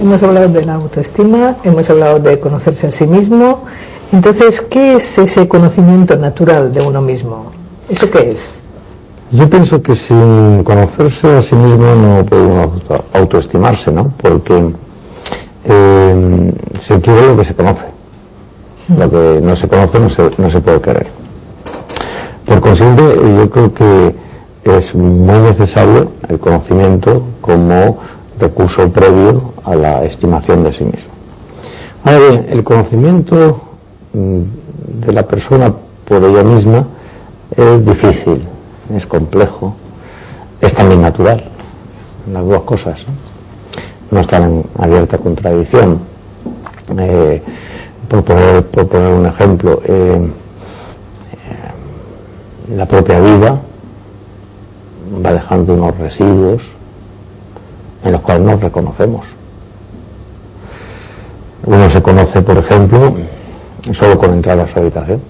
hemos hablado de la autoestima, hemos hablado de conocerse a sí mismo. Entonces, ¿qué es ese conocimiento natural de uno mismo? ¿Eso qué es? Yo pienso que sin conocerse a sí mismo no puede uno autoestimarse, ¿no? Porque se quiere lo que se conoce. Lo que no se conoce no se puede querer. Por consiguiente, yo creo que es muy necesario el conocimiento como recurso previo a la estimación de sí mismo. Ahora bien, el conocimiento de la persona por ella misma es difícil, es complejo, es también natural, las dos cosas, no están en abierta contradicción. Por poner un ejemplo, la propia vida va dejando unos residuos en los cuales nos reconocemos. Uno se conoce, por ejemplo, solo con entrar a su habitación.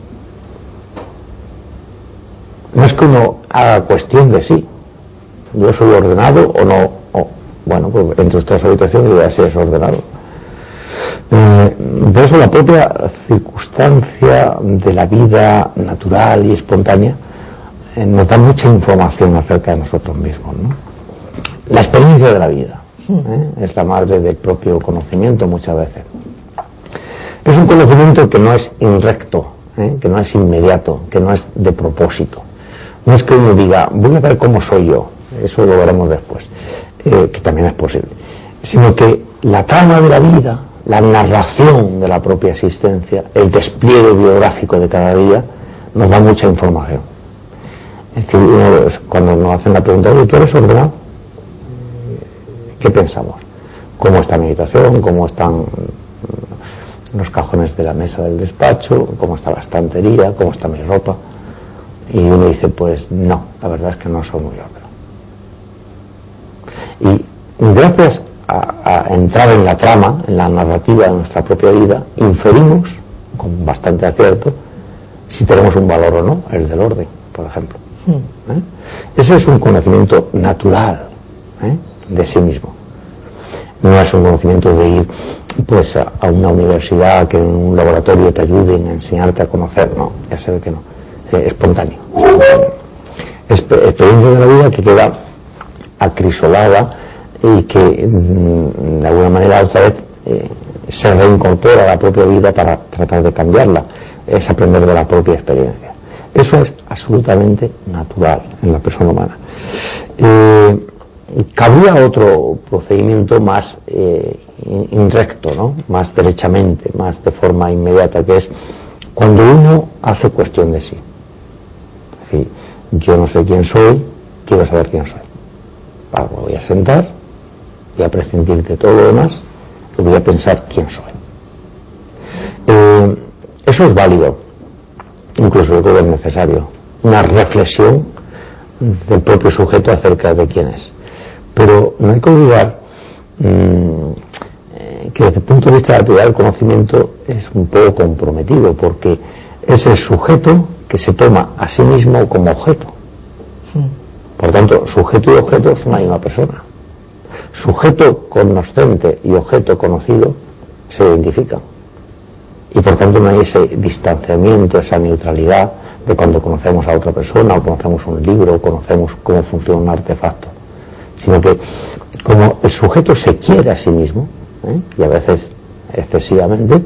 No es que uno haga cuestión de sí. Yo soy ordenado o no. Bueno, pues entro a su habitación y ya sé es ordenado. Por eso la propia circunstancia de la vida natural y espontánea nos da mucha información acerca de nosotros mismos, ¿no? La experiencia de la vida es la madre del propio conocimiento muchas veces. Es un conocimiento que no es inrecto, que no es inmediato, que no es de propósito. No es que uno diga, voy a ver cómo soy yo, eso lo veremos después, que también es posible, sino que la trama de la vida, la narración de la propia existencia, el despliegue biográfico de cada día, nos da mucha información. Es decir, cuando nos hacen la pregunta, ¿tú eres ordenado? ¿Qué pensamos? ¿Cómo está mi habitación? ¿Cómo están los cajones de la mesa del despacho? ¿Cómo está la estantería? ¿Cómo está mi ropa? Y uno dice, pues no, la verdad es que no soy muy ordenado. Y gracias a entrar en la trama, en la narrativa de nuestra propia vida, inferimos, con bastante acierto, si tenemos un valor o no, el del orden, por ejemplo. Ese es un conocimiento natural de sí mismo. No es un conocimiento de ir pues a una universidad, que en un laboratorio te ayuden a enseñarte a conocer. No, ya se ve que no. Espontáneo. Experiencia de la vida que queda acrisolada y que de alguna manera otra vez se reincorpora a la propia vida para tratar de cambiarla. Es aprender de la propia experiencia. Eso es absolutamente natural en la persona humana. Cabría otro procedimiento más inrecto, ¿no? Más derechamente, más de forma inmediata, que es cuando uno hace cuestión de sí. Es decir, yo no sé quién soy, quiero saber quién soy. Ahora me voy a sentar, voy a prescindir de todo lo demás y voy a pensar quién soy. Eso es válido, incluso yo creo que es necesario, una reflexión del propio sujeto acerca de quién es. Pero no hay que olvidar que desde el punto de vista de la teoría del conocimiento es un poco comprometido, porque es el sujeto que se toma a sí mismo como objeto. Por tanto, sujeto y objeto son la misma persona. Sujeto conocente y objeto conocido se identifican. Y por tanto no hay ese distanciamiento, esa neutralidad de cuando conocemos a otra persona, o conocemos un libro, o conocemos cómo funciona un artefacto. Sino que como el sujeto se quiere a sí mismo, y a veces excesivamente,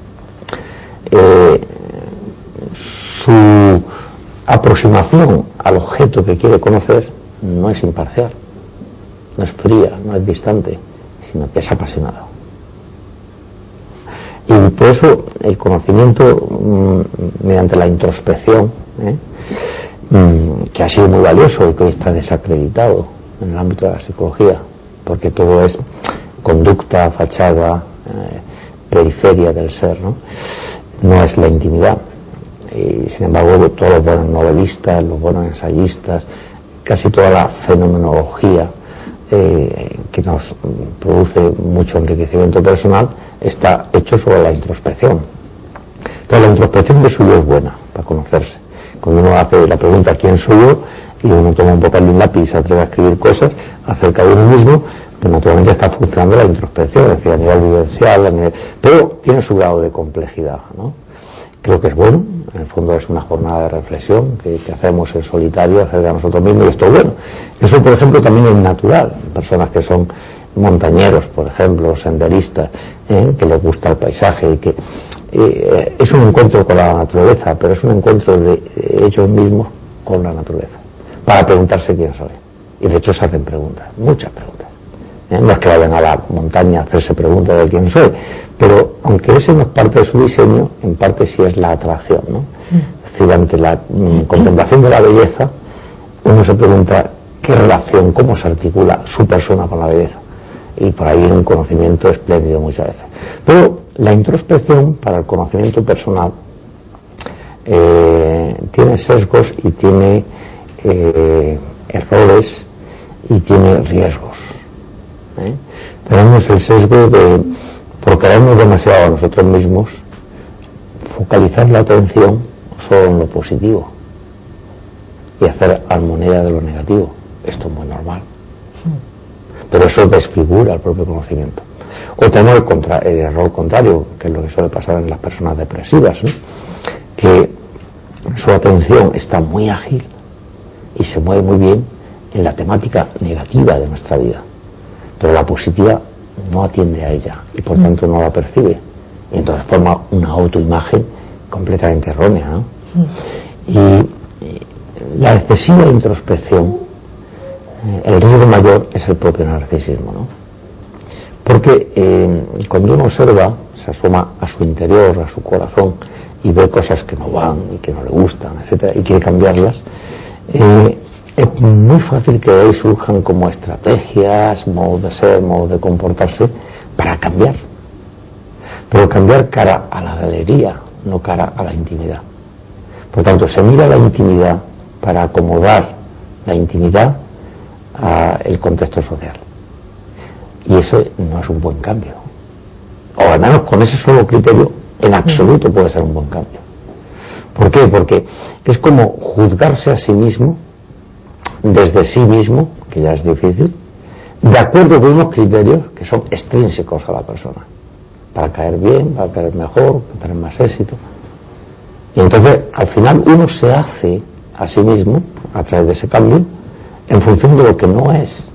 su aproximación al objeto que quiere conocer no es imparcial, no es fría, no es distante, sino que es apasionado. Y por eso el conocimiento mediante la introspección, que ha sido muy valioso y que hoy está desacreditado en el ámbito de la psicología, porque todo es conducta, fachada, periferia del ser, no es la intimidad. Y sin embargo todos los buenos novelistas, los buenos ensayistas, casi toda la fenomenología que nos produce mucho enriquecimiento personal está hecho sobre la introspección. Entonces la introspección de suyo es buena para conocerse. Cuando uno hace la pregunta ¿quién soy yo? Y uno toma un papel y un lápiz y se atreve a escribir cosas acerca de uno mismo, Pues naturalmente está funcionando la introspección, es decir, a nivel vivencial, pero tiene su grado de complejidad, ¿no? Creo que es bueno, en el fondo es una jornada de reflexión que hacemos en solitario acerca de nosotros mismos, y esto es bueno. Eso, por ejemplo, también es natural. Personas que son montañeros, por ejemplo, senderistas, que les gusta el paisaje, y que es un encuentro con la naturaleza, pero es un encuentro de ellos mismos con la naturaleza, para preguntarse quién soy. Y de hecho se hacen preguntas, muchas preguntas. No es que vayan a la montaña a hacerse preguntas de quién soy, pero aunque ese no es parte de su diseño, en parte sí es la atracción, ¿no? Es decir, ante la contemplación de la belleza, uno se pregunta qué relación, cómo se articula su persona con la belleza. Y por ahí viene un conocimiento espléndido muchas veces. Pero la introspección para el conocimiento personal tiene sesgos y tiene errores y tiene riesgos. Tenemos el sesgo de, por querernos demasiado a nosotros mismos, focalizar la atención solo en lo positivo y hacer armonía de lo negativo. Esto es muy normal, pero eso desfigura el propio conocimiento. O tenemos el error contrario, que es lo que suele pasar en las personas depresivas, ¿no? Que su atención está muy ágil y se mueve muy bien en la temática negativa de nuestra vida, pero la positiva no atiende a ella y por tanto no la percibe, y entonces forma una autoimagen completamente errónea, ¿no? Y la excesiva introspección, el riesgo mayor es el propio narcisismo, ¿no? Porque cuando uno observa, se asoma a su interior, a su corazón, y ve cosas que no van y que no le gustan, etcétera, y quiere cambiarlas, es muy fácil que de ahí surjan como estrategias, modos de ser, modos de comportarse para cambiar. Pero cambiar cara a la galería, no cara a la intimidad. Por tanto, se mira la intimidad para acomodar la intimidad al contexto social. Y eso no es un buen cambio. O al menos con ese solo criterio, en absoluto puede ser un buen cambio. ¿Por qué? Porque es como juzgarse a sí mismo, desde sí mismo, que ya es difícil, de acuerdo con unos criterios que son extrínsecos a la persona, para caer bien, para caer mejor, para tener más éxito. Y entonces, al final, uno se hace a sí mismo, a través de ese cambio, en función de lo que no es,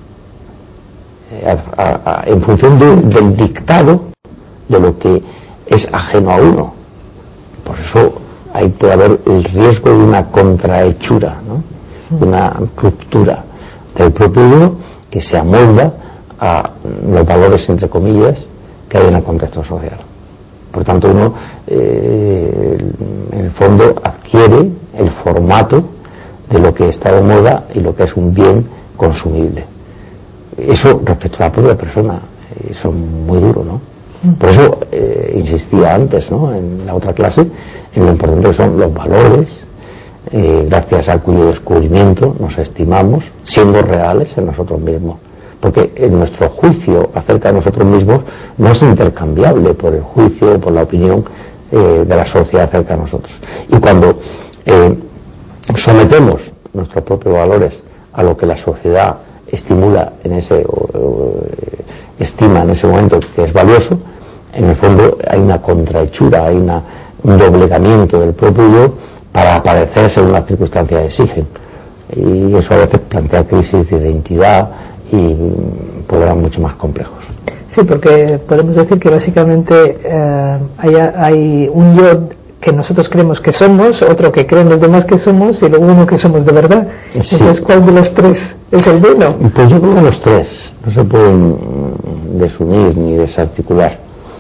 en función del dictado de lo que es ajeno a uno. Por eso ahí puede haber el riesgo de una contrahechura, ¿no? Una ruptura del propio yo que se amolda a los valores, entre comillas, que hay en el contexto social. Por tanto, uno en el fondo adquiere el formato de lo que está de moda y lo que es un bien consumible. Eso respecto a la propia persona, eso es muy duro, ¿no? Por eso insistía antes, ¿no?, en la otra clase, en lo importante que son los valores, gracias al cuyo descubrimiento nos estimamos, siendo reales en nosotros mismos. Porque nuestro juicio acerca de nosotros mismos no es intercambiable por el juicio, por la opinión de la sociedad acerca de nosotros. Y cuando sometemos nuestros propios valores a lo que la sociedad estimula en ese estima en ese momento que es valioso, en el fondo hay una contrahechura, hay un doblegamiento del propio yo para aparecer según las circunstancias exigen, y eso a veces plantea crisis de identidad y problemas mucho más complejos. Sí, porque podemos decir que básicamente hay un yo que nosotros creemos que somos, otro que creen los demás que somos, y luego uno que somos de verdad. Sí. Entonces, ¿cuál de los tres es el bueno? Pues yo creo que los tres no se pueden desunir ni desarticular.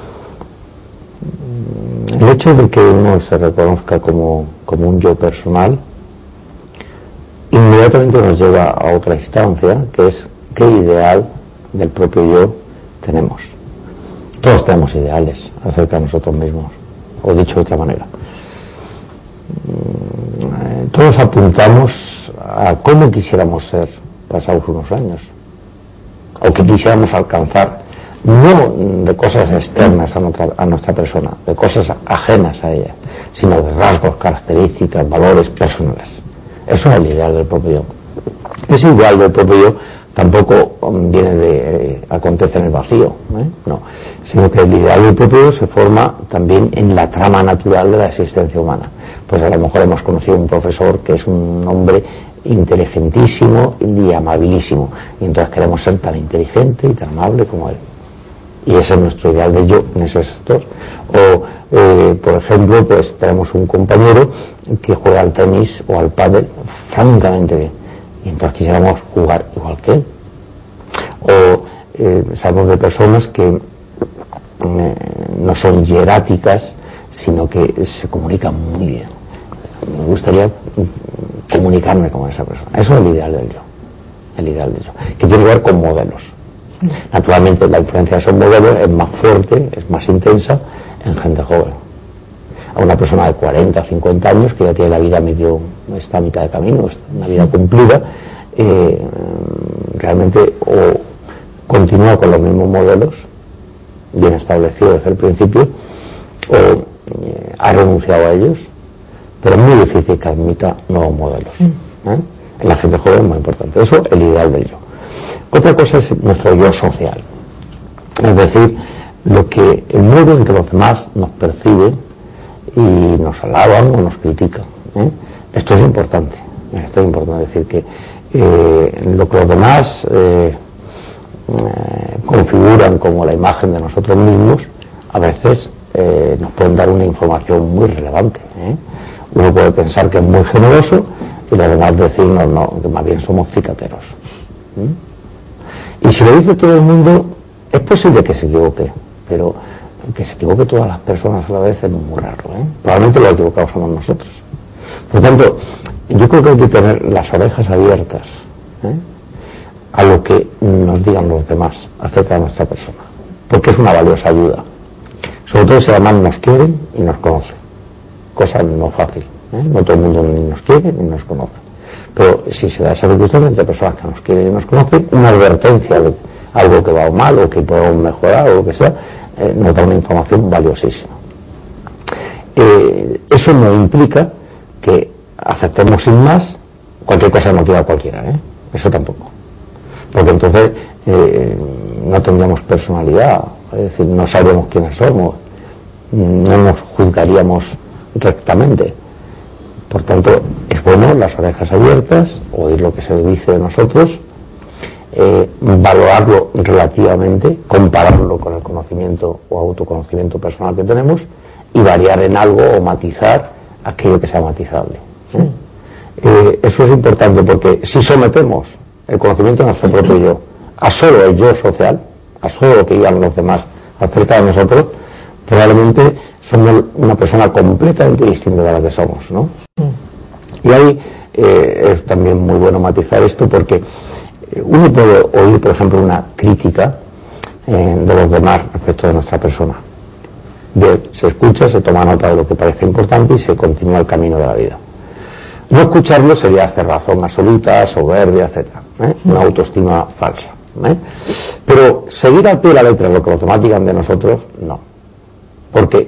El hecho de que uno se reconozca como un yo personal inmediatamente nos lleva a otra instancia, que es qué ideal del propio yo tenemos. Todos tenemos ideales acerca de nosotros mismos, o dicho de otra manera, todos apuntamos a cómo quisiéramos ser pasados unos años, o que quisiéramos alcanzar, no de cosas externas a nuestra persona, de cosas ajenas a ella, sino de rasgos, características, valores personales. Eso es el ideal del propio yo. Ese ideal del propio yo tampoco viene acontece en el vacío, no, sino que el ideal del propio se forma también en la trama natural de la existencia humana. Pues a lo mejor hemos conocido un profesor que es un hombre inteligentísimo y amabilísimo, y entonces queremos ser tan inteligente y tan amable como él, y ese es nuestro ideal de yo en ese sector. O por ejemplo, pues tenemos un compañero que juega al tenis o al pádel francamente bien, y entonces quisiéramos jugar igual que él. O sabemos de personas que no son hieráticas, sino que se comunican muy bien. Me gustaría comunicarme con esa persona. Eso es el ideal del yo. El ideal del yo. Que tiene que ver con modelos. Naturalmente la influencia de esos modelos es más fuerte, es más intensa en gente joven. A una persona de 40, 50 años que ya tiene la vida está a mitad de camino, una vida cumplida, realmente o continúa con los mismos modelos bien establecidos desde el principio, o ha renunciado a ellos, pero es muy difícil que admita nuevos modelos. En la gente joven es muy importante. Eso, el ideal del yo. Otra cosa es nuestro yo social, es decir, el modo en que los demás nos perciben y nos alaban o nos critican. Esto es importante. Esto es importante decir que lo que los demás configuran como la imagen de nosotros mismos, a veces nos pueden dar una información muy relevante. Uno puede pensar que es muy generoso y los demás decirnos no, que más bien somos cicateros. Y si lo dice todo el mundo, es posible que se equivoque, pero que se equivoque todas las personas a la vez es muy raro. Probablemente lo equivocados somos nosotros. Por lo tanto, yo creo que hay que tener las orejas abiertas a lo que nos digan los demás acerca de nuestra persona, porque es una valiosa ayuda, sobre todo si además nos quieren y nos conocen, cosa no fácil. No todo el mundo ni nos quiere ni nos conoce, pero si se da esa circunstancia entre personas que nos quieren y nos conocen, una advertencia de algo que va mal o que podemos mejorar o lo que sea, nos da una información valiosísima. Eso no implica que aceptemos sin más cualquier cosa emotiva a cualquiera, eso tampoco, porque entonces no tendríamos personalidad, es decir, no sabremos quiénes somos, no nos juzgaríamos rectamente. Por tanto, es bueno las orejas abiertas, oír lo que se dice de nosotros, valorarlo relativamente, compararlo con el conocimiento o autoconocimiento personal que tenemos y variar en algo o matizar aquello que sea matizable. Eso es importante, porque si sometemos el conocimiento de nuestro propio yo a solo el yo social, a solo lo que digan los demás acerca de nosotros, probablemente somos una persona completamente distinta de la que somos, ¿no? Y ahí es también muy bueno matizar esto, porque uno puede oír, por ejemplo, una crítica de los demás respecto de nuestra persona. Bien, se escucha, se toma nota de lo que parece importante y se continúa el camino de la vida. No escucharlo sería cerrazón absoluta, soberbia, etcétera, una autoestima falsa. Pero seguir al pie de la letra lo que automatizan de nosotros, no. Porque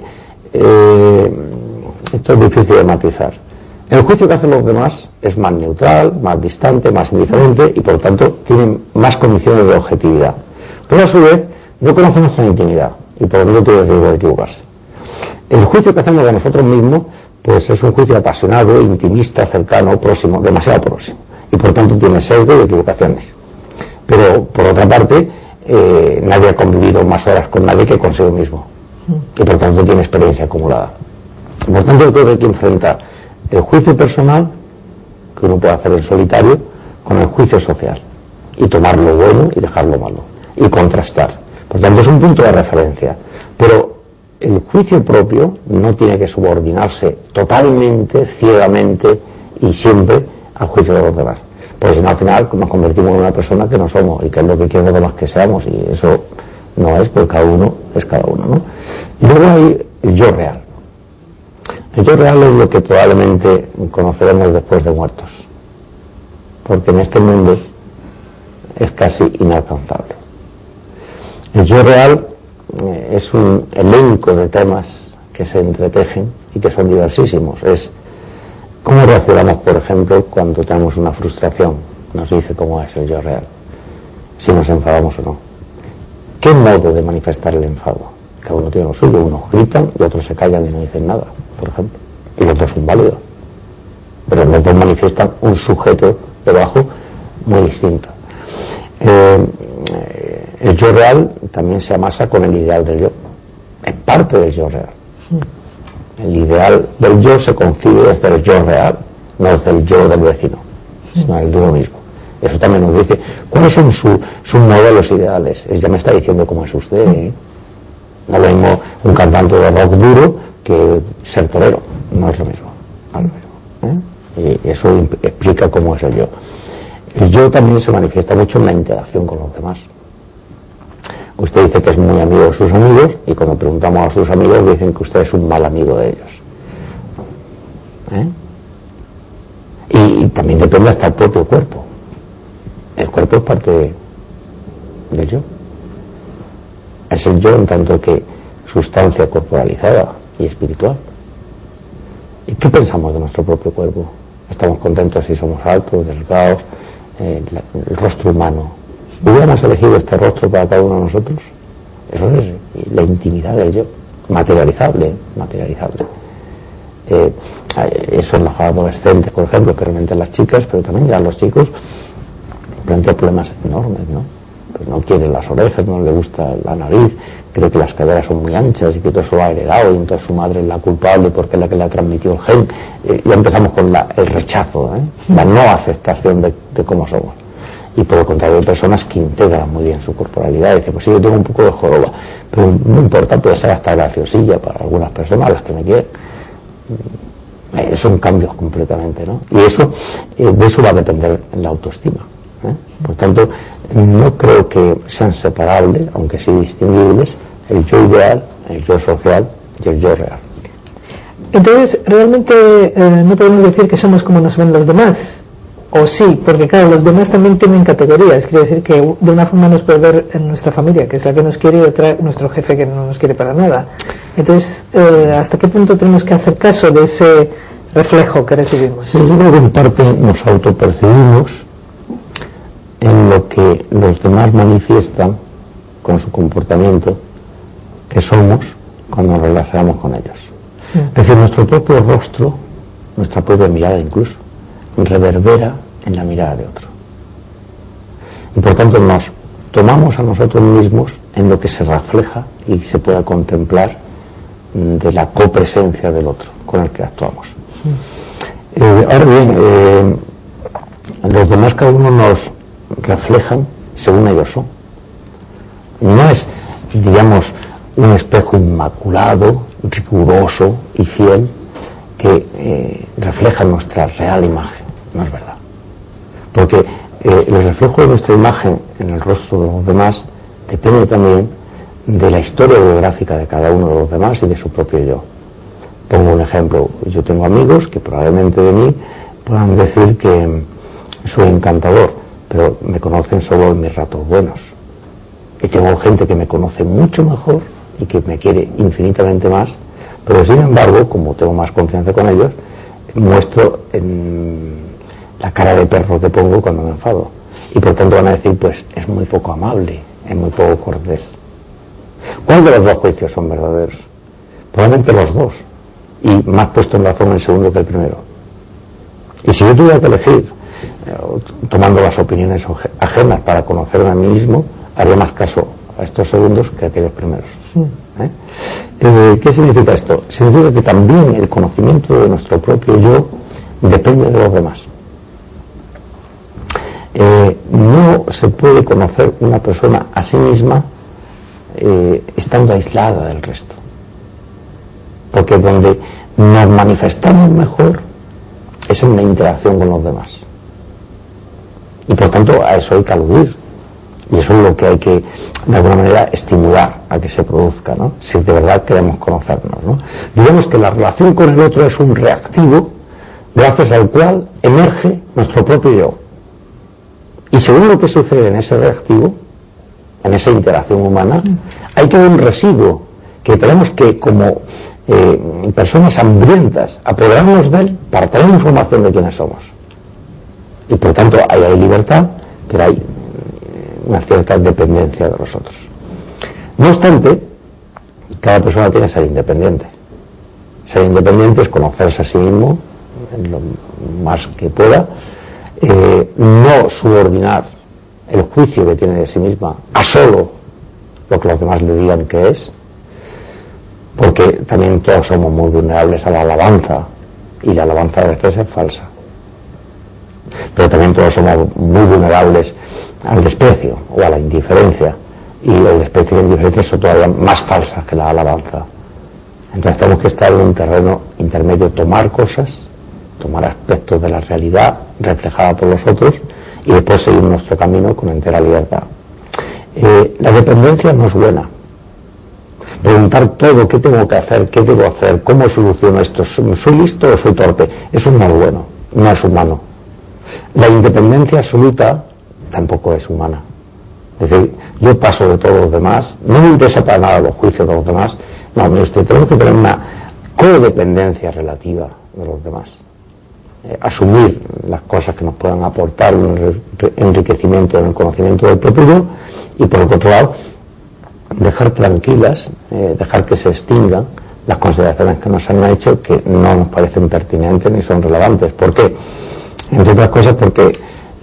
esto es difícil de matizar. El juicio que hacen los demás es más neutral, más distante, más indiferente y por lo tanto tiene más condiciones de objetividad. Pero a su vez no conocen nuestra intimidad y por lo tanto tiene riesgo de equivocarse. El juicio que hacemos de nosotros mismos pues es un juicio apasionado, intimista, cercano, próximo, demasiado próximo, y por tanto tiene sesgo y equivocaciones. Pero por otra parte nadie ha convivido más horas con nadie que consigo mismo y por tanto tiene experiencia acumulada. Por tanto yo creo que hay que enfrentar el juicio personal que uno puede hacer en solitario con el juicio social y tomar lo bueno y dejar lo malo y contrastar. Por tanto es un punto de referencia, pero el juicio propio no tiene que subordinarse totalmente, ciegamente y siempre al juicio de los demás, porque si no al final nos convertimos en una persona que no somos y que es lo que quieren los demás que seamos, y eso no es, porque cada uno es cada uno, ¿no? Y luego hay el yo real. El yo real es lo que probablemente conoceremos después de muertos, porque en este mundo es casi inalcanzable. El yo real es un elenco de temas que se entretejen y que son diversísimos. Es cómo reaccionamos, por ejemplo, cuando tenemos una frustración. Nos dice cómo es el yo real. si nos enfadamos o no. ¿Qué modo de manifestar el enfado? Cada uno tiene lo suyo. Unos gritan y otros se callan y no dicen nada, por ejemplo. Y los dos son válidos. Pero los dos manifiestan un sujeto debajo muy distinto. El yo real también se amasa con el ideal del yo. Es parte del yo real. El ideal del yo se concibe desde el yo real, no desde el yo del vecino, sino el de uno mismo. Eso también nos dice cuáles son sus modelos ideales. Él ya me está diciendo cómo es usted, ¿eh? No es lo mismo un cantante de rock duro que ser torero. No es lo mismo. No es lo mismo, ¿eh? Y eso explica cómo es el yo. El yo también se manifiesta mucho en la interacción con los demás. Usted dice que es muy amigo de sus amigos y cuando preguntamos a sus amigos dicen que usted es un mal amigo de ellos. Y también depende hasta el propio cuerpo. El cuerpo es parte del yo. Es el yo en tanto que sustancia corporalizada y espiritual. ¿Y qué pensamos de nuestro propio cuerpo? ¿Estamos contentos si somos altos, delgados? El rostro humano. ¿Hubiéramos elegido este rostro para cada uno de nosotros? Eso es la intimidad del yo, materializable. Eso en los adolescentes, por ejemplo, que realmente las chicas, pero también ya los chicos, plantea problemas enormes, ¿no? Pues no quiere las orejas, no le gusta la nariz, cree que las caderas son muy anchas y que todo eso lo ha heredado y entonces su madre es la culpable porque es la que le ha transmitido el gen. Ya empezamos con el rechazo, la no aceptación de cómo somos. Y por lo contrario hay personas que integran muy bien su corporalidad y dicen, pues sí, yo tengo un poco de joroba, pero no importa, puede ser hasta graciosilla para algunas personas, las que me quieren. Son cambios completamente, ¿no? Y eso, de eso va a depender la autoestima. Por tanto, no creo que sean separables, aunque sí distinguibles, el yo ideal, el yo social y el yo real. Entonces, realmente no podemos decir que somos como nos ven los demás. O sí, porque claro, los demás también tienen categorías. Quiere decir que de una forma nos puede ver en nuestra familia, que es la que nos quiere, y otra nuestro jefe, que no nos quiere para nada. Entonces, ¿hasta qué punto tenemos que hacer caso de ese reflejo que recibimos? Sí, yo creo que en parte nos autopercibimos en lo que los demás manifiestan con su comportamiento que somos cuando nos relacionamos con ellos. Es decir, nuestro propio rostro, nuestra propia mirada incluso, reverbera en la mirada de otro. Y por tanto nos tomamos a nosotros mismos en lo que se refleja y se pueda contemplar de la copresencia del otro con el que actuamos. Ahora bien, los demás cada uno nos reflejan según ellos son. No es, digamos, un espejo inmaculado, riguroso y fiel que refleja nuestra real imagen. No es verdad. Porque el reflejo de nuestra imagen en el rostro de los demás depende también de la historia biográfica de cada uno de los demás y de su propio yo. Pongo un ejemplo. Yo tengo amigos que probablemente de mí puedan decir que soy encantador, pero me conocen solo en mis ratos buenos. Y tengo gente que me conoce mucho mejor y que me quiere infinitamente más, pero sin embargo, como tengo más confianza con ellos, muestro en la cara de perro que pongo cuando me enfado. Y por tanto van a decir, pues es muy poco amable, es muy poco cortés. ¿Cuál de los dos juicios son verdaderos? Probablemente los dos. Y más puesto en razón el segundo que el primero. Y si yo tuviera que elegir, tomando las opiniones ajenas para conocerme a mí mismo, haría más caso a estos segundos que a aquellos primeros. ¿Qué significa esto? Significa que también el conocimiento de nuestro propio yo depende de los demás. No se puede conocer una persona a sí misma estando aislada del resto. Porque donde nos manifestamos mejor es en la interacción con los demás. Y por tanto a eso hay que aludir. Y eso es lo que hay que, de alguna manera, estimular a que se produzca, ¿no? Si de verdad queremos conocernos, ¿no? Digamos que la relación con el otro es un reactivo gracias al cual emerge nuestro propio yo. Y según lo que sucede en ese reactivo, en esa interacción humana, hay que un residuo que tenemos que, como personas hambrientas, apoderarnos de él para tener información de quiénes somos. Y por tanto, ahí hay libertad, pero hay una cierta dependencia de los otros. No obstante, cada persona tiene que ser independiente. Ser independiente es conocerse a sí mismo en lo más que pueda, no subordinar el juicio que tiene de sí misma a solo lo que los demás le digan que es, porque también todos somos muy vulnerables a la alabanza, y la alabanza a veces es falsa. Pero también todos somos muy vulnerables al desprecio o a la indiferencia, y el desprecio y la indiferencia son todavía más falsas que la alabanza. Entonces tenemos que estar en un terreno intermedio, tomar cosas, tomar aspectos de la realidad reflejada por los otros, y después seguir nuestro camino con entera libertad. La dependencia no es buena. Preguntar todo, ¿qué tengo que hacer? ¿Qué debo hacer? ¿Cómo soluciono esto? ¿Soy listo o soy torpe? Eso no es bueno, no es humano. La independencia absoluta tampoco es humana. Es decir, yo paso de todos los demás, no me interesa para nada los juicios de los demás. No, mire usted, tenemos que tener una codependencia relativa de los demás. Asumir las cosas que nos puedan aportar un enriquecimiento en el conocimiento del propio yo, y por otro lado, dejar tranquilas, dejar que se extingan las consideraciones que nos han hecho que no nos parecen pertinentes ni son relevantes. ¿Por qué? Entre otras cosas porque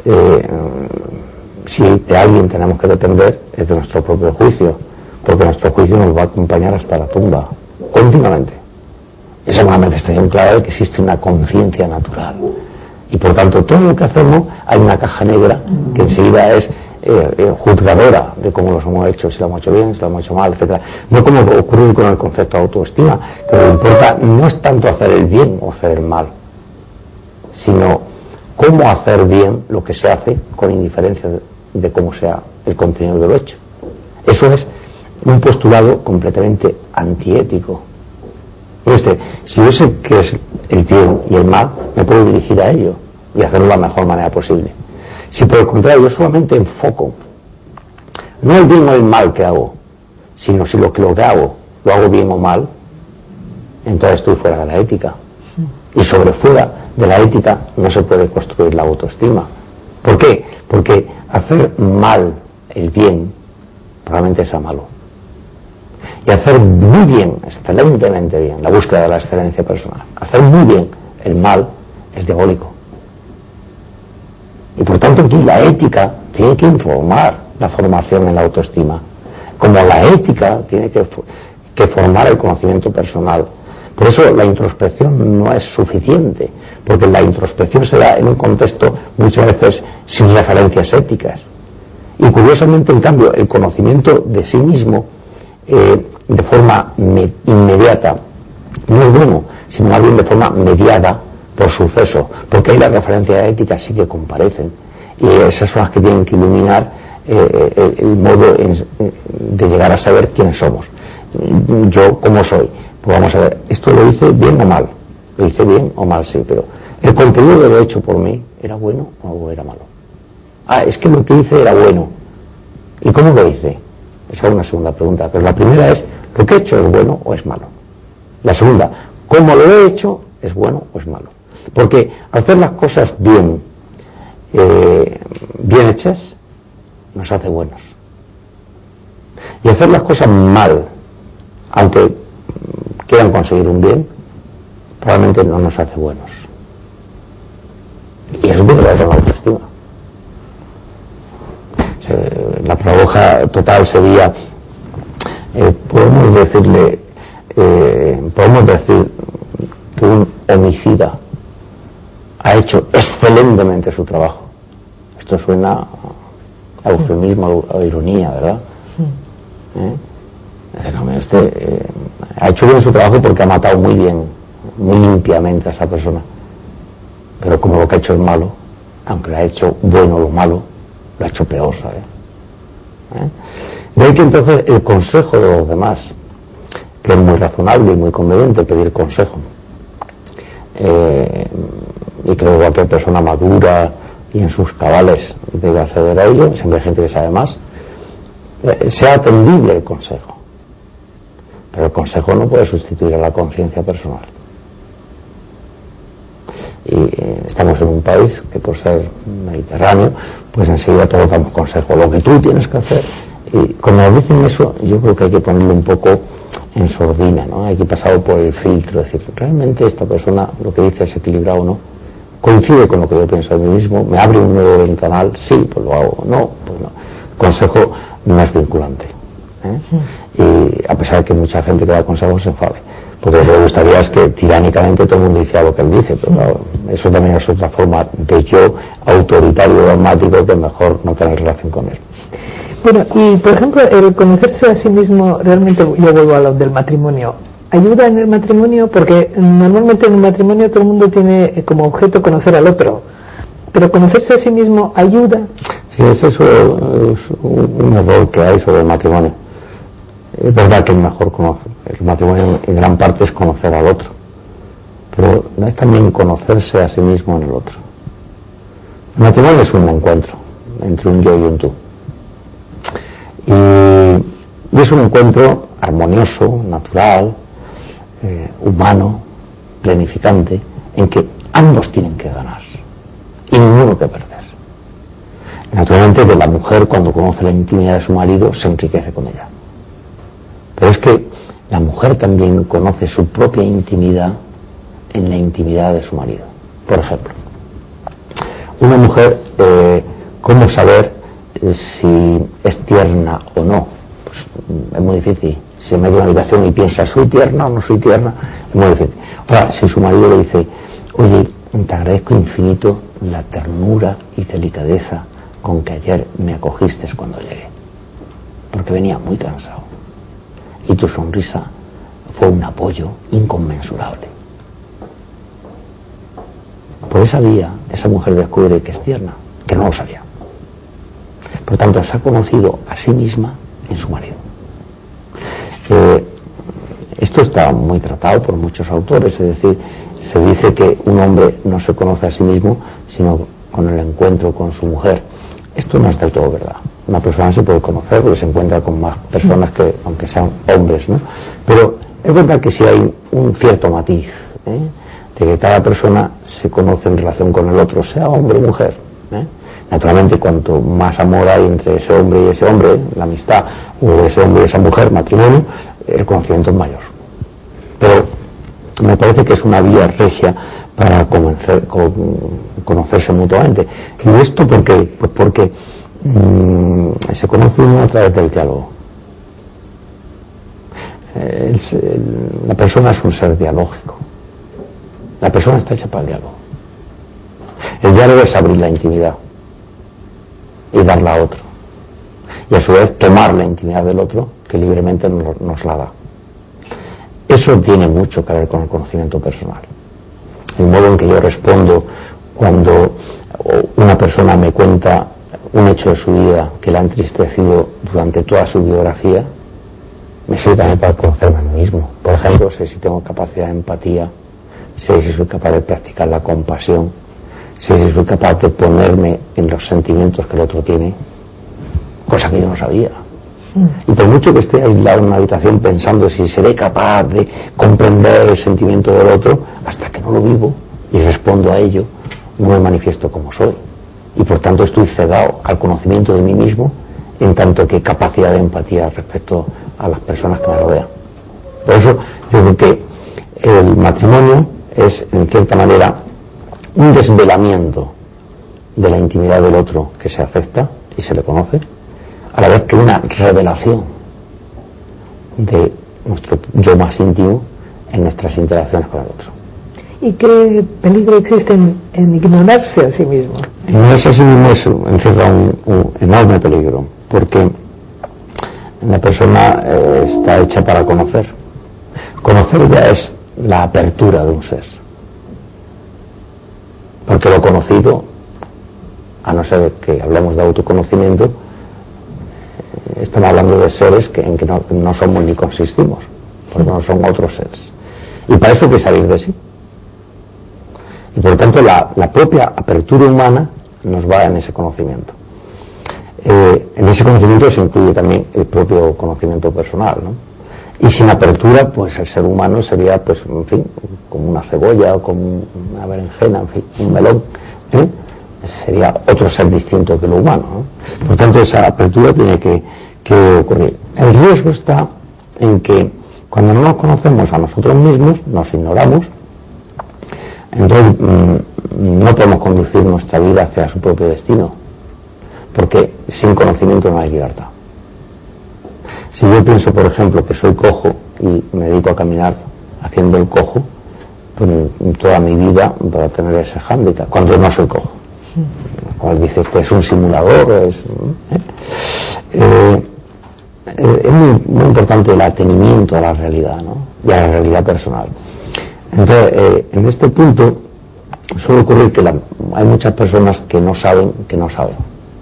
si de alguien tenemos que depender es de nuestro propio juicio, porque nuestro juicio nos va a acompañar hasta la tumba, continuamente. Esa es una manifestación clara de que existe una conciencia natural, y por tanto todo lo que hacemos hay una caja negra que enseguida es juzgadora de cómo los hemos hecho, si lo hemos hecho bien, si lo hemos hecho mal, etcétera. No como ocurre con el concepto de autoestima, que lo que importa no es tanto hacer el bien o hacer el mal, sino cómo hacer bien lo que se hace con indiferencia de cómo sea el contenido de lo hecho. Eso es un postulado completamente antiético. Si yo sé qué es el bien y el mal, me puedo dirigir a ello y hacerlo de la mejor manera posible. Si por el contrario yo solamente enfoco no el bien o el mal que hago, sino si lo que hago lo hago bien o mal, entonces estoy fuera de la ética. Y sobre fuera de la ética no se puede construir la autoestima. ¿Por qué? Porque hacer mal el bien probablemente sea malo. Y hacer muy bien, excelentemente bien, la búsqueda de la excelencia personal, hacer muy bien el mal es diabólico. Y por tanto aquí la ética tiene que informar la formación en la autoestima, como la ética tiene que formar el conocimiento personal. Por eso la introspección no es suficiente, porque la introspección se da en un contexto muchas veces sin referencias éticas. Y curiosamente, en cambio, el conocimiento de sí mismo de forma inmediata no es bueno, sino más bien de forma mediada por suceso, porque ahí las referencias éticas sí que comparecen, y esas son las que tienen que iluminar el modo de llegar a saber quiénes somos. Yo, ¿cómo soy? Pues vamos a ver, ¿esto lo hice bien o mal? Lo hice bien o mal, sí, pero ¿el contenido de lo hecho por mí era bueno o era malo? Es que lo que hice era bueno. ¿Y cómo lo hice? Esa es una segunda pregunta, pero la primera es, ¿lo que he hecho es bueno o es malo? La segunda, ¿cómo lo he hecho es bueno o es malo? Porque hacer las cosas bien hechas nos hace buenos. Y hacer las cosas mal, aunque quieran conseguir un bien, probablemente no nos hace buenos. Y eso tiene que ver con la autoestima. La paradoja total sería, podemos decir que un homicida ha hecho excelentemente su trabajo. Esto suena a eufemismo, a ironía, ¿verdad? Ha hecho bien su trabajo porque ha matado muy bien, muy limpiamente a esa persona. Pero como lo que ha hecho es malo, aunque lo ha hecho bueno o lo malo, lo ha hecho peor, ¿sabes? De ahí que entonces el consejo de los demás, que es muy razonable y muy conveniente pedir consejo, y creo que cualquier persona madura y en sus cabales debe acceder a ello, siempre hay gente que sabe más, sea atendible el consejo, pero el consejo no puede sustituir a la conciencia personal. Y estamos en un país que por ser mediterráneo, pues enseguida todos damos consejos, lo que tú tienes que hacer. Y cuando nos dicen eso, yo creo que hay que ponerlo un poco en sordina, ¿no? Hay que pasar por el filtro, es decir, realmente esta persona lo que dice es equilibrado o no, coincide con lo que yo pienso de mí mismo, me abre un nuevo ventanal, sí, pues lo hago, no, pues no. El consejo no es vinculante, y a pesar de que mucha gente que da consejos se enfade, porque lo que me gustaría es que tiránicamente todo el mundo hiciera lo que él dice, pero claro, eso también es otra forma de yo autoritario, dogmático, que mejor no tener relación con él. Bueno, y por ejemplo, el conocerse a sí mismo, realmente yo vuelvo a lo del matrimonio, ¿ayuda en el matrimonio? Porque normalmente en el matrimonio todo el mundo tiene como objeto conocer al otro, pero conocerse a sí mismo ayuda. Sí, ese es un error que hay sobre el matrimonio. Es verdad que el matrimonio en gran parte es conocer al otro, pero es también conocerse a sí mismo en el otro. El matrimonio es un encuentro entre un yo y un tú. Y es un encuentro armonioso, natural, humano, planificante, en que ambos tienen que ganar y ninguno que perder. Naturalmente que la mujer, cuando conoce la intimidad de su marido, se enriquece con ella, pero es que la mujer también conoce su propia intimidad en la intimidad de su marido. Por ejemplo, una mujer, ¿cómo saber si es tierna o no? Pues es muy difícil. Si se mete en una habitación y piensa, ¿soy tierna o no soy tierna? Es muy difícil. Ahora, si su marido le dice, oye, te agradezco infinito la ternura y delicadeza con que ayer me acogiste cuando llegué, porque venía muy cansado, y tu sonrisa fue un apoyo inconmensurable. Por esa vía, esa mujer descubre que es tierna, que no lo sabía. Por tanto, se ha conocido a sí misma en su marido. Esto está muy tratado por muchos autores, es decir, se dice que un hombre no se conoce a sí mismo sino con el encuentro con su mujer. Esto no es del todo verdad. Una persona se puede conocer porque se encuentra con más personas que, aunque sean hombres, ¿no? Pero es verdad que sí hay un cierto matiz, de que cada persona se conoce en relación con el otro, sea hombre o mujer. Naturalmente, cuanto más amor hay entre ese hombre y ese hombre, la amistad, o de ese hombre y esa mujer, matrimonio, el conocimiento es mayor. Pero me parece que es una vía regia para conocerse mutuamente. ¿Y esto por qué? Pues porque se conoce uno a través del diálogo. La persona es un ser dialógico. La persona está hecha para el diálogo. El diálogo es abrir la intimidad y darla a otro, y a su vez tomar la intimidad del otro que libremente nos la da. Eso tiene mucho que ver con el conocimiento personal. El modo en que yo respondo cuando una persona me cuenta un hecho de su vida que la ha entristecido durante toda su biografía, me sirve también para conocerme a mí mismo. Por ejemplo, sé si tengo capacidad de empatía, sé si soy capaz de practicar la compasión, sé si soy capaz de ponerme en los sentimientos que el otro tiene, cosa que yo no sabía. Y por mucho que esté aislado en una habitación pensando si seré capaz de comprender el sentimiento del otro, hasta que no lo vivo y respondo a ello, no me manifiesto como soy. Y por tanto estoy cegado al conocimiento de mí mismo, en tanto que capacidad de empatía respecto a las personas que me rodean. Por eso yo creo que el matrimonio es, en cierta manera, un desvelamiento de la intimidad del otro que se acepta y se le conoce, a la vez que una revelación de nuestro yo más íntimo en nuestras interacciones con el otro. ¿Y qué peligro existe en ignorarse a sí mismo? Ignorarse a sí mismo encierra un enorme peligro, porque la persona está hecha para conocer. Conocer ya es la apertura de un ser. Porque lo conocido, a no ser que hablemos de autoconocimiento, estamos hablando de seres en que no somos ni consistimos, porque no son otros seres. Y para eso hay que salir de sí. Y por lo tanto la propia apertura humana nos va en ese conocimiento. En ese conocimiento se incluye también el propio conocimiento personal, ¿no? Y sin apertura, pues el ser humano sería, pues, en fin, como una cebolla o como una berenjena, en fin, un melón, ¿eh? Sería otro ser distinto que lo humano, ¿no? Por tanto, esa apertura tiene que ocurrir. El riesgo está en que cuando no nos conocemos a nosotros mismos, nos ignoramos, entonces no podemos conducir nuestra vida hacia su propio destino, porque sin conocimiento no hay libertad. Si yo pienso, por ejemplo, que soy cojo y me dedico a caminar haciendo el cojo, pues toda mi vida voy a tener ese hándicap, cuando no soy cojo. Cuando dice, este es un simulador, es muy importante el atenimiento a la realidad, ¿no? Y a la realidad personal. Entonces, en este punto suele ocurrir que hay muchas personas que no saben que no saben.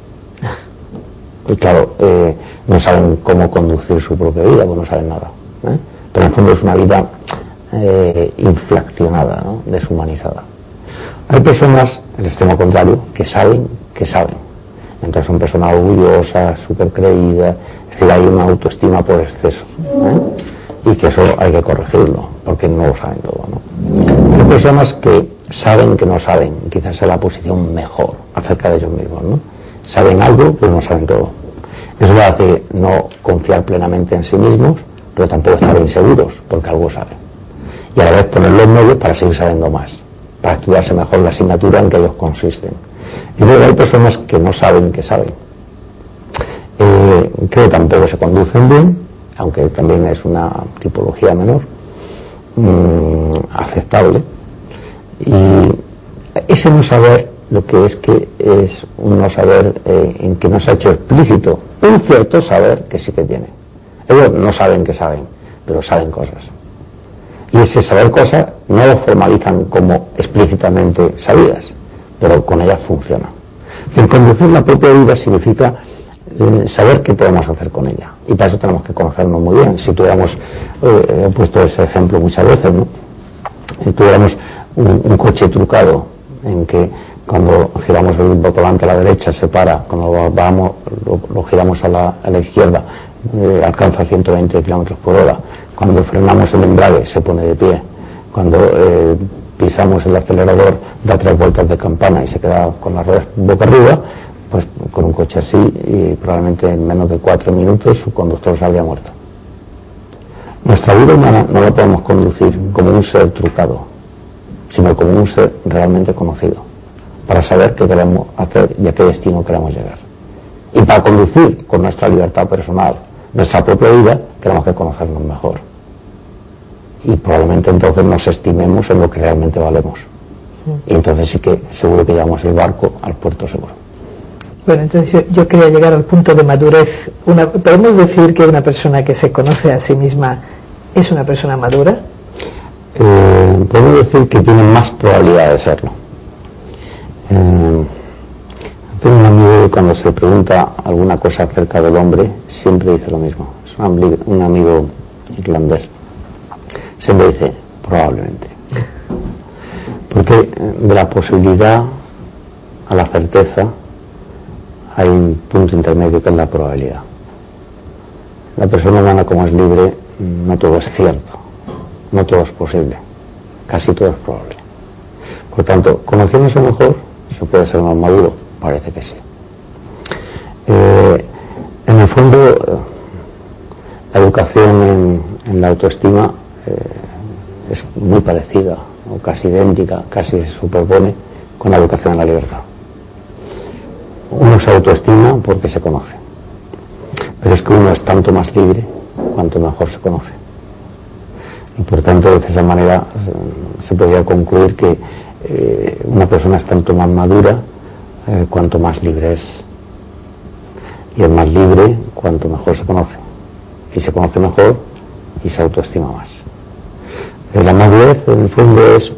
Y claro, no saben cómo conducir su propia vida, pues no saben nada, ¿eh? Pero en el fondo es una vida infraccionada, ¿no? Deshumanizada. Hay personas, el extremo contrario, que saben que saben. Entonces son personas orgullosas, súper creídas, es decir, hay una autoestima por exceso, ¿eh? Y que eso hay que corregirlo, porque no lo saben todo, ¿no? Hay personas que saben que no saben, quizás es la posición mejor acerca de ellos mismos, ¿no? Saben algo, pero no saben todo. Eso les hace no confiar plenamente en sí mismos, pero tampoco estar inseguros, porque algo saben. Y a la vez poner los medios para seguir sabiendo más, para estudiarse mejor la asignatura en que ellos consisten. Y luego hay personas que no saben que saben, que tampoco se conducen bien, aunque también es una tipología menor, aceptable. Y ese no saber lo que es un no saber en que no se ha hecho explícito un cierto saber que sí que tiene. Ellos no saben que saben, pero saben cosas. Y ese saber cosas no lo formalizan como explícitamente sabidas, pero con ellas funciona. En conducir la propia vida significa saber qué podemos hacer con ella, y para eso tenemos que conocernos muy bien. Si tuviéramos, he puesto ese ejemplo muchas veces, ¿no? Si tuviéramos un coche trucado en que cuando giramos el volante a la derecha se para, cuando lo giramos a la izquierda alcanza 120 km por hora, cuando frenamos el embrague se pone de pie, cuando pisamos el acelerador da 3 vueltas de campana y se queda con las ruedas boca arriba, pues con un coche así y probablemente en menos de 4 minutos su conductor se habría muerto. Nuestra vida humana no la podemos conducir como un ser trucado, sino como un ser realmente conocido, para saber qué queremos hacer y a qué destino queremos llegar. Y para conducir con nuestra libertad personal nuestra propia vida, tenemos que conocernos mejor. Y probablemente entonces nos estimemos en lo que realmente valemos. Y entonces sí que seguro que llevamos el barco al puerto seguro. Bueno, entonces yo quería llegar al punto de madurez. ¿Podemos decir que una persona que se conoce a sí misma es una persona madura? Podemos decir que tiene más probabilidad de serlo. Tengo un amigo que cuando se pregunta alguna cosa acerca del hombre siempre dice lo mismo. Es un amigo irlandés. Siempre dice probablemente, porque de la posibilidad a la certeza hay un punto intermedio que es la probabilidad. La persona humana, como es libre, no todo es cierto, no todo es posible, casi todo es probable. Por tanto, conociéndose mejor, ¿se puede ser más maduro? Parece que sí. En el fondo, la educación en la autoestima es muy parecida, o casi idéntica, casi se superpone con la educación en la libertad. Uno se autoestima porque se conoce, pero es que uno es tanto más libre cuanto mejor se conoce. Y por tanto, de esa manera se podría concluir que una persona es tanto más madura cuanto más libre es. Y es más libre cuanto mejor se conoce. Y se conoce mejor y se autoestima más. La madurez, en el fondo, es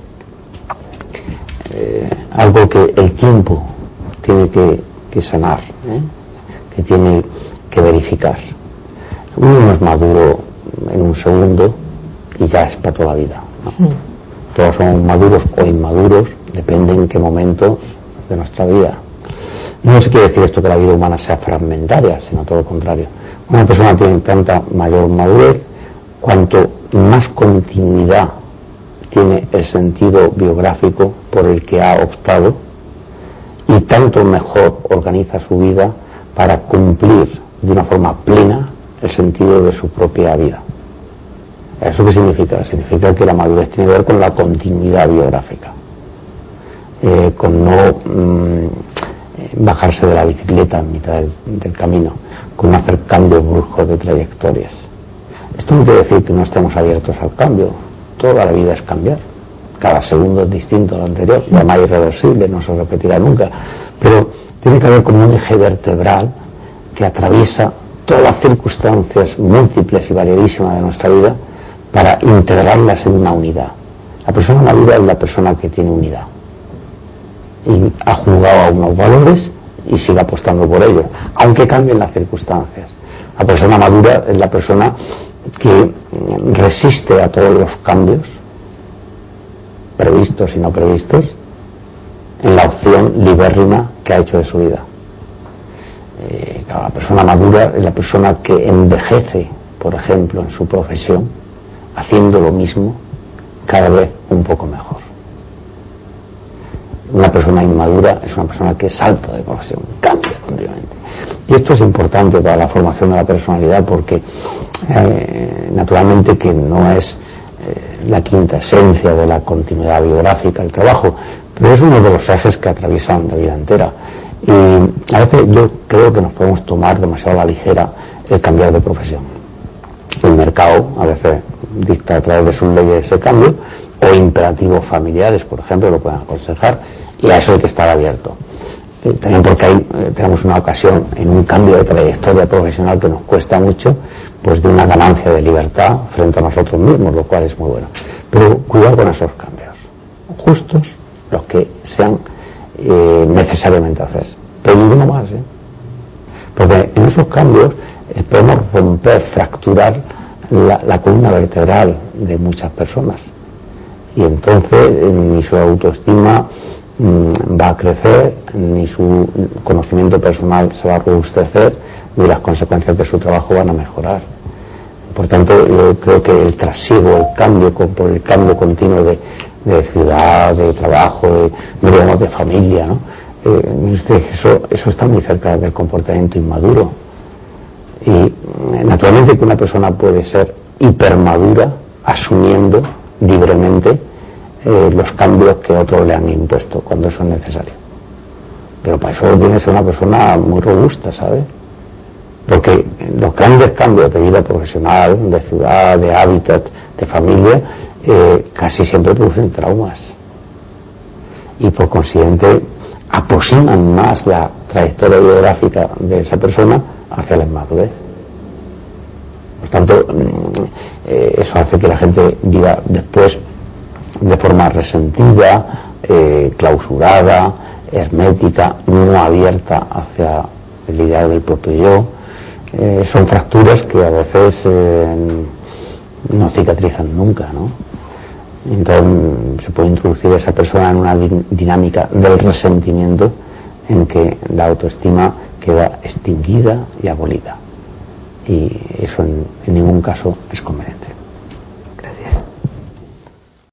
algo que el tiempo tiene que sanar, que tiene que verificar. Uno no es maduro en un segundo y ya es para toda la vida, ¿no? Todos somos maduros o inmaduros, depende en qué momento de nuestra vida. No se quiere decir esto que la vida humana sea fragmentaria, sino todo lo contrario. Una persona tiene tanta mayor madurez cuanto más continuidad tiene el sentido biográfico por el que ha optado, y tanto mejor organiza su vida para cumplir de una forma plena el sentido de su propia vida. ¿Eso qué significa? Significa que la madurez tiene que ver con la continuidad biográfica, con no bajarse de la bicicleta en mitad del camino, con no hacer cambios bruscos de trayectorias. Esto no quiere decir que no estemos abiertos al cambio. Toda la vida es cambiar. Cada segundo es distinto al anterior, lo más irreversible, no se repetirá nunca. Pero tiene que haber como un eje vertebral que atraviesa todas las circunstancias múltiples y variadísimas de nuestra vida para integrarlas en una unidad. La persona madura es la persona que tiene unidad y ha jugado a unos valores y sigue apostando por ellos, aunque cambien las circunstancias. La persona madura es la persona que resiste a todos los cambios, previstos y no previstos, en la opción libérrima que ha hecho de su vida. La persona madura es la persona que envejece, por ejemplo, en su profesión, haciendo lo mismo cada vez un poco mejor. Una persona inmadura es una persona que salta de profesión, cambia continuamente. Y esto es importante para la formación de la personalidad porque naturalmente que no es la quinta esencia de la continuidad biográfica, el trabajo, pero es uno de los ejes que atraviesan la vida entera. Y a veces yo creo que nos podemos tomar demasiado a la ligera el cambiar de profesión. El mercado a veces dicta a través de sus leyes ese cambio, o imperativos familiares, por ejemplo, lo pueden aconsejar, y a eso hay que estar abierto. También porque ahí tenemos una ocasión en un cambio de trayectoria profesional que nos cuesta mucho, pues de una ganancia de libertad frente a nosotros mismos, lo cual es muy bueno. Pero cuidado con esos cambios, justos los que sean necesariamente hacer, pero ninguno más, porque en esos cambios podemos romper, fracturar la columna vertebral de muchas personas, y entonces ni su autoestima va a crecer, ni su conocimiento personal se va a robustecer, ni las consecuencias de su trabajo van a mejorar. Por tanto, yo creo que el trasiego, el cambio por el cambio continuo de ciudad, de trabajo, de familia, ¿no? Eso está muy cerca del comportamiento inmaduro. Y naturalmente que una persona puede ser hipermadura asumiendo libremente los cambios que otros le han impuesto cuando eso es necesario. Pero para eso tiene que ser una persona muy robusta, ¿sabes? Porque los grandes cambios de vida profesional, de ciudad, de hábitat, de familia, casi siempre producen traumas. Y por consiguiente aproximan más la trayectoria biográfica de esa persona hacia la inmadurez. Por tanto, eso hace que la gente viva después de forma resentida, clausurada, hermética, no abierta hacia el ideal del propio yo. Son fracturas que a veces no cicatrizan nunca, ¿no? Entonces se puede introducir a esa persona en una dinámica del resentimiento en que la autoestima queda extinguida y abolida, y eso en ningún caso es conveniente.